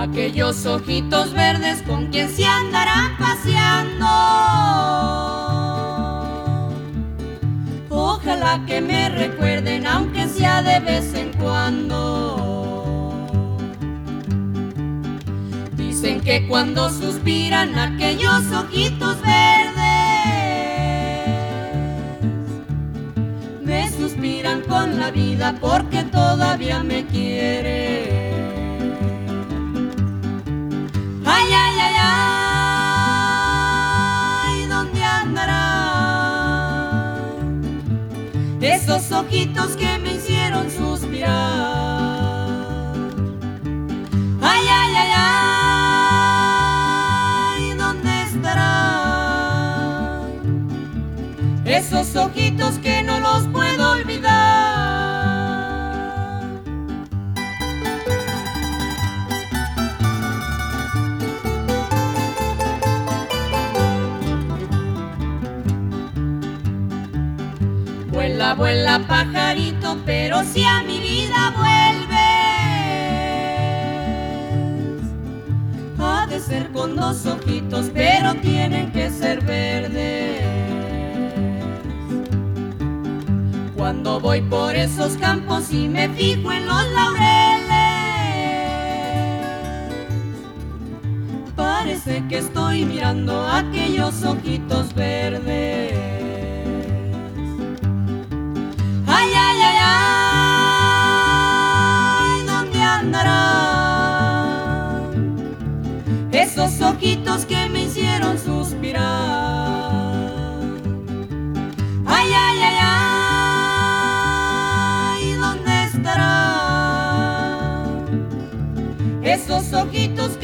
aquellos ojitos verdes con quien se andarán paseando. Ojalá que me recuerden, aunque sea de vez en cuando. Dicen que cuando suspiran aquellos ojitos verdes, me suspiran con la vida porque todavía me quiere. Ay, ay, ay, ay, ¿dónde andarán esos ojitos que me hicieron suspirar? Ay, ay, ay, ay, ¿dónde estarán esos ojitos que no los puedo olvidar? Vuela, vuela, pajarito, pero si a mi vida vuelves, ha de ser con dos ojitos, pero tienen que ser verdes. Cuando voy por esos campos y me fijo en los laureles, parece que estoy mirando aquellos ojitos verdes. Ay, ay, ay, ay, ¿dónde andarán esos ojitos que me hicieron suspirar? Ay, ay, ay, ay, ¿dónde estarán esos ojitos